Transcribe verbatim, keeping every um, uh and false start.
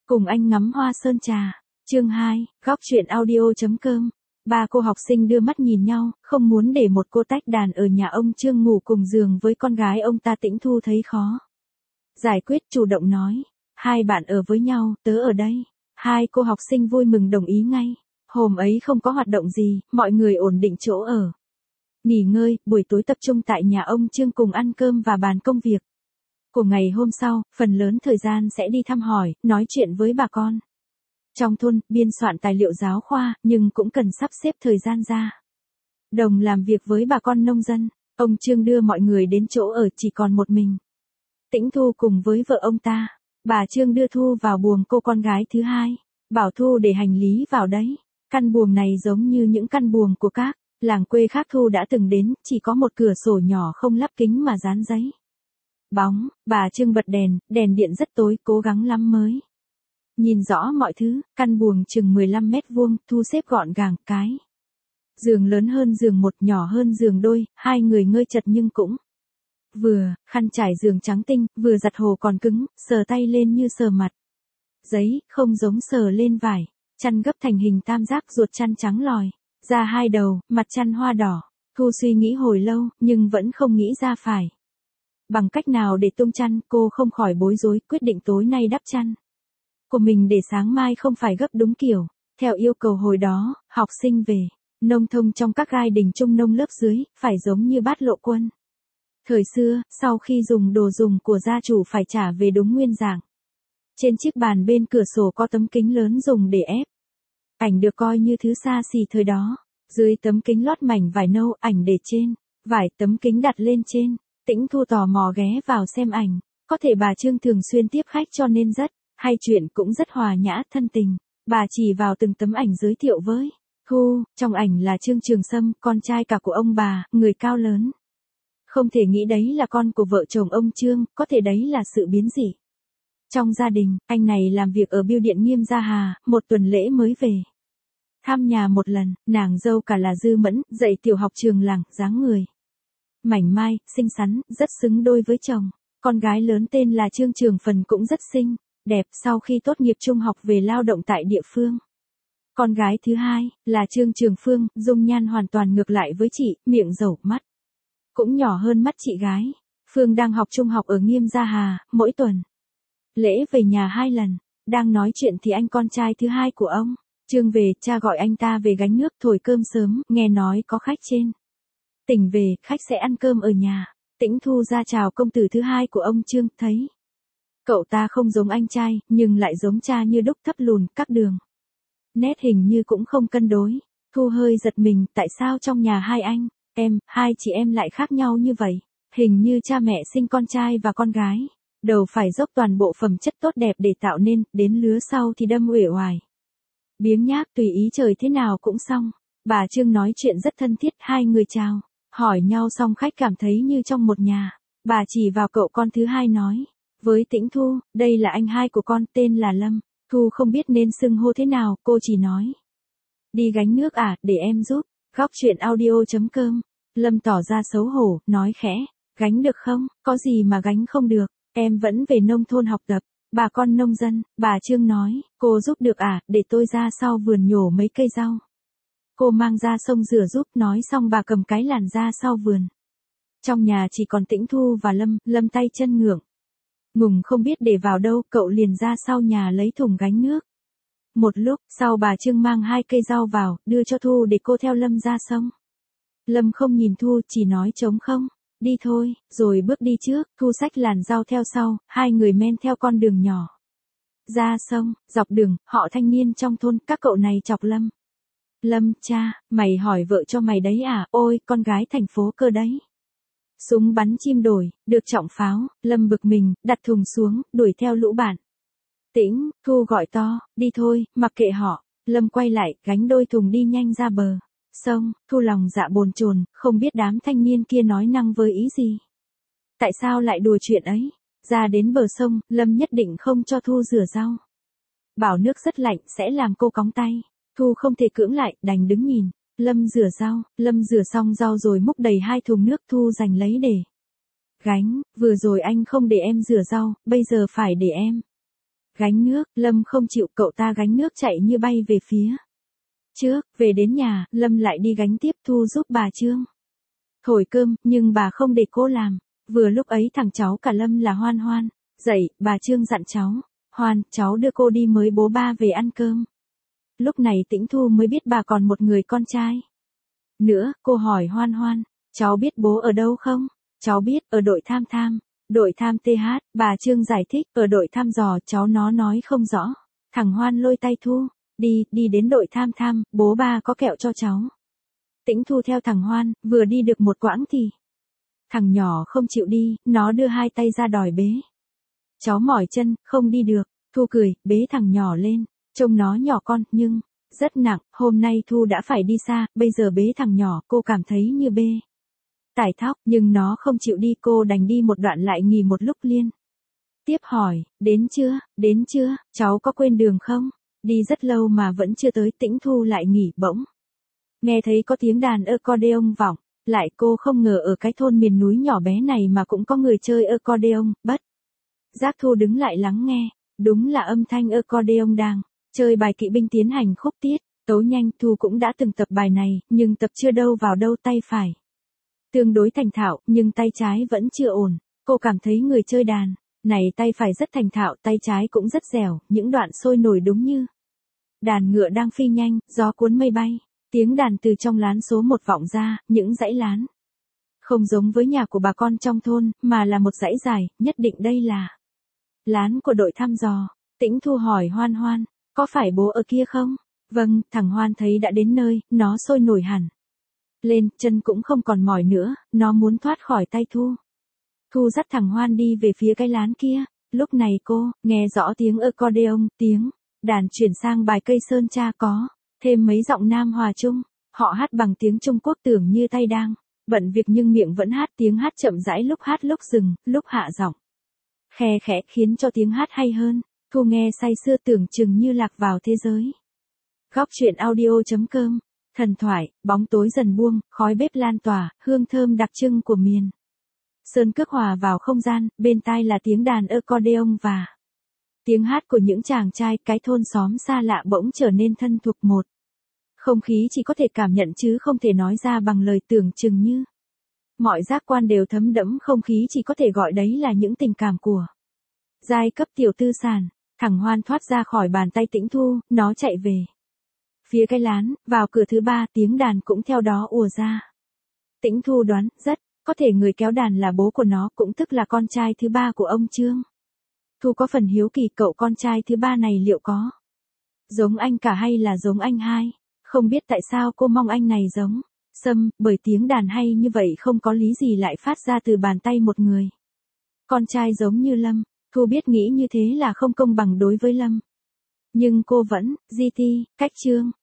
Cùng anh ngắm hoa sơn trà. Chương hai, góc truyện audio.com. Ba cô học sinh đưa mắt nhìn nhau, không muốn để một cô tách đàn ở nhà ông Trương ngủ cùng giường với con gái ông ta. Tĩnh Thu thấy khó giải quyết, chủ động nói, hai bạn ở với nhau, tớ ở đây. Hai cô học sinh vui mừng đồng ý ngay. Hôm ấy không có hoạt động gì, mọi người ổn định chỗ ở, nghỉ ngơi, buổi tối tập trung tại nhà ông Trương cùng ăn cơm và bàn công việc của ngày hôm sau. Phần lớn thời gian sẽ đi thăm hỏi, nói chuyện với bà con trong thôn, biên soạn tài liệu giáo khoa, nhưng cũng cần sắp xếp thời gian ra đồng làm việc với bà con nông dân. Ông Trương đưa mọi người đến chỗ ở chỉ còn một mình Tĩnh Thu cùng với vợ ông ta. Bà Trương đưa Thu vào buồng cô con gái thứ hai, bảo Thu để hành lý vào đấy. Căn buồng này giống như những căn buồng của các làng quê khác Thu đã từng đến, chỉ có một cửa sổ nhỏ không lắp kính mà dán giấy bóng. Bà Trương bật đèn, đèn điện rất tối, cố gắng lắm mới nhìn rõ mọi thứ. Căn buồng chừng mười lăm mét vuông, thu xếp gọn gàng, cái giường lớn hơn giường một, nhỏ hơn giường đôi, hai người ngơi chật nhưng cũng vừa. Khăn trải giường trắng tinh, vừa giặt hồ còn cứng, sờ tay lên như sờ mặt giấy, không giống sờ lên vải. Chăn gấp thành hình tam giác, ruột chăn trắng lòi ra hai đầu, mặt chăn hoa đỏ. Thu suy nghĩ hồi lâu, nhưng vẫn không nghĩ ra phải bằng cách nào để tung chăn. Cô không khỏi bối rối, quyết định tối nay đắp chăn của mình để sáng mai không phải gấp đúng kiểu theo yêu cầu hồi đó. Học sinh về nông thôn trong các gai đình trung nông lớp dưới, phải giống như bát lộ quân thời xưa, sau khi dùng đồ dùng của gia chủ phải trả về đúng nguyên dạng. Trên chiếc bàn bên cửa sổ có tấm kính lớn dùng để ép ảnh, được coi như thứ xa xỉ thời đó. Dưới tấm kính lót mảnh vải nâu, ảnh để trên vải, tấm kính đặt lên trên. Tĩnh Thu tò mò ghé vào xem ảnh. Có thể bà Trương thường xuyên tiếp khách cho nên rất hay chuyện, cũng rất hòa nhã, thân tình. Bà chỉ vào từng tấm ảnh giới thiệu với Thu. Trong ảnh là Trương Trường Sâm, con trai cả của ông bà, người cao lớn. Không thể nghĩ đấy là con của vợ chồng ông Trương, có thể đấy là sự biến dị trong gia đình. Anh này làm việc ở bưu điện Nghiêm Gia Hà, một tuần lễ mới về thăm nhà một lần. Nàng dâu cả là Dư Mẫn, dạy tiểu học trường làng, dáng người mảnh mai, xinh xắn, rất xứng đôi với chồng. Con gái lớn tên là Trương Trường Phần cũng rất xinh đẹp, sau khi tốt nghiệp trung học về lao động tại địa phương. Con gái thứ hai là Trương Trường Phương, dung nhan hoàn toàn ngược lại với chị, miệng dẩu, mắt cũng nhỏ hơn mắt chị gái. Phương đang học trung học ở Nghiêm Gia Hà, mỗi tuần lễ về nhà hai lần. Đang nói chuyện thì anh con trai thứ hai của ông Trương về, cha gọi anh ta về gánh nước thổi cơm sớm, nghe nói có khách trên tỉnh về, khách sẽ ăn cơm ở nhà. Tĩnh Thu ra chào công tử thứ hai của ông Trương, thấy cậu ta không giống anh trai, nhưng lại giống cha như đúc, thấp lùn, các đường nét hình như cũng không cân đối. Thu hơi giật mình, tại sao trong nhà hai anh em, hai chị em lại khác nhau như vậy? Hình như cha mẹ sinh con trai và con gái đầu phải dốc toàn bộ phẩm chất tốt đẹp để tạo nên, đến lứa sau thì đâm uể oải biếng nhác, tùy ý trời thế nào cũng xong. Bà Trương nói chuyện rất thân thiết, hai người chào hỏi nhau xong khách cảm thấy như trong một nhà. Bà chỉ vào cậu con thứ hai nói với Tĩnh Thu, đây là anh hai của con, tên là Lâm. Thu không biết nên xưng hô thế nào, cô chỉ nói, đi gánh nước à, để em giúp. Góc truyện audio.com. Lâm tỏ ra xấu hổ, nói khẽ, gánh được không? Có gì mà gánh không được, em vẫn về nông thôn học tập, bà con nông dân. Bà Trương nói, cô giúp được à, để tôi ra sau vườn nhổ mấy cây rau, cô mang ra sông rửa giúp. Nói xong bà cầm cái làn ra sau vườn. Trong nhà chỉ còn Tĩnh Thu và Lâm. Lâm tay chân ngượng ngùng không biết để vào đâu, cậu liền ra sau nhà lấy thùng gánh nước. Một lúc sau bà Trương mang hai cây rau vào, đưa cho Thu để cô theo Lâm ra sông. Lâm không nhìn Thu, chỉ nói trống không, đi thôi, rồi bước đi trước. Thu xách làn rau theo sau, hai người men theo con đường nhỏ ra sông. Dọc đường, họ thanh niên trong thôn, các cậu này chọc Lâm. Lâm, cha, mày hỏi vợ cho mày đấy à? Ôi, con gái thành phố cơ đấy. Súng bắn chim đổi, được trọng pháo. Lâm bực mình, đặt thùng xuống, đuổi theo lũ bạn. Tĩnh Thu gọi to, đi thôi, mặc kệ họ. Lâm quay lại, gánh đôi thùng đi nhanh ra bờ sông. Thu lòng dạ bồn chồn, không biết đám thanh niên kia nói năng với ý gì. Tại sao lại đùa chuyện ấy? Ra đến bờ sông, Lâm nhất định không cho Thu rửa rau, bảo nước rất lạnh sẽ làm cô cóng tay. Thu không thể cưỡng lại, đành đứng nhìn Lâm rửa rau. Lâm rửa xong rau rồi múc đầy hai thùng nước. Thu giành lấy để gánh. Vừa rồi anh không để em rửa rau, bây giờ phải để em Gánh nước, Lâm không chịu, cậu ta gánh nước chạy như bay về phía trước, về đến nhà, Lâm lại đi gánh tiếp, Thu giúp bà Trương thổi cơm, nhưng bà không để cô làm. Vừa lúc ấy thằng cháu cả Lâm là Hoan Hoan dậy, bà Trương dặn cháu, Hoan, cháu đưa cô đi mới bố ba về ăn cơm. Lúc này Tĩnh Thu mới biết bà còn một người con trai nữa, cô hỏi Hoan Hoan, cháu biết bố ở đâu không? Cháu biết, ở đội tham tham. Đội tham tê hát, bà Trương giải thích, ở đội thăm dò, cháu nó nói không rõ. Thằng Hoan lôi tay Thu, đi, đi đến đội tham tham, bố ba có kẹo cho cháu. Tĩnh Thu theo thằng Hoan, vừa đi được một quãng thì thằng nhỏ không chịu đi, nó đưa hai tay ra đòi bế. Cháu mỏi chân, không đi được. Thu cười, bế thằng nhỏ lên, trông nó nhỏ con, nhưng rất nặng. Hôm nay Thu đã phải đi xa, bây giờ bế thằng nhỏ, cô cảm thấy như bê tải thóc, nhưng nó không chịu đi, cô đành đi một đoạn lại nghỉ một lúc liên tiếp hỏi, đến chưa, đến chưa, cháu có quên đường không? Đi rất lâu mà vẫn chưa tới. Tĩnh Thu lại nghỉ, bỗng nghe thấy có tiếng đàn accordion vọng lại, cô không ngờ ở cái thôn miền núi nhỏ bé này mà cũng có người chơi accordion. Bất giác Thu đứng lại lắng nghe, đúng là âm thanh accordion đang chơi bài kỵ binh tiến hành khúc tiết tấu nhanh. Thu cũng đã từng tập bài này, nhưng tập chưa đâu vào đâu, tay phải tương đối thành thạo, nhưng tay trái vẫn chưa ổn. Cô cảm thấy người chơi đàn này tay phải rất thành thạo, tay trái cũng rất dẻo, những đoạn sôi nổi đúng như đàn ngựa đang phi nhanh, gió cuốn mây bay. Tiếng đàn từ trong lán số một vọng ra, những dãy lán không giống với nhà của bà con trong thôn, mà là một dãy dài, nhất định đây là lán của đội thăm dò. Tĩnh Thu hỏi Hoan Hoan, có phải bố ở kia không? Vâng, thằng Hoan thấy đã đến nơi, nó sôi nổi hẳn lên, chân cũng không còn mỏi nữa, nó muốn thoát khỏi tay Thu. Thu dắt thằng Hoan đi về phía cái lán kia. Lúc này cô nghe rõ tiếng accordion, tiếng đàn chuyển sang bài Cây Sơn Cha, có thêm mấy giọng nam hòa chung. Họ hát bằng tiếng Trung Quốc, tưởng như tay đang bận việc nhưng miệng vẫn hát. Tiếng hát chậm rãi, lúc hát lúc dừng, lúc hạ giọng khe khẽ, khiến cho tiếng hát hay hơn. Thu nghe say sưa, tưởng chừng như lạc vào thế giới. Góc truyện audio chấm com. Thần thoại, bóng tối dần buông, khói bếp lan tỏa, hương thơm đặc trưng của miền sơn cước hòa vào không gian, bên tai là tiếng đàn accordion và tiếng hát của những chàng trai. Cái thôn xóm xa lạ bỗng trở nên thân thuộc, một không khí chỉ có thể cảm nhận chứ không thể nói ra bằng lời, tưởng chừng như mọi giác quan đều thấm đẫm không khí, chỉ có thể gọi đấy là những tình cảm của giai cấp tiểu tư sản. Thằng Hoan thoát ra khỏi bàn tay Tĩnh Thu, nó chạy về phía cái lán, vào cửa thứ ba, tiếng đàn cũng theo đó ùa ra. Tĩnh Thu đoán, rất có thể người kéo đàn là bố của nó, cũng tức là con trai thứ ba của ông Trương. Thu có phần hiếu kỳ, cậu con trai thứ ba này liệu có giống anh cả hay là giống anh hai? Không biết tại sao cô mong anh này giống Sâm, bởi tiếng đàn hay như vậy không có lý gì lại phát ra từ bàn tay một người con trai giống như Lâm. Thu biết nghĩ như thế là không công bằng đối với Lâm, nhưng cô vẫn, gi ti, cách Trương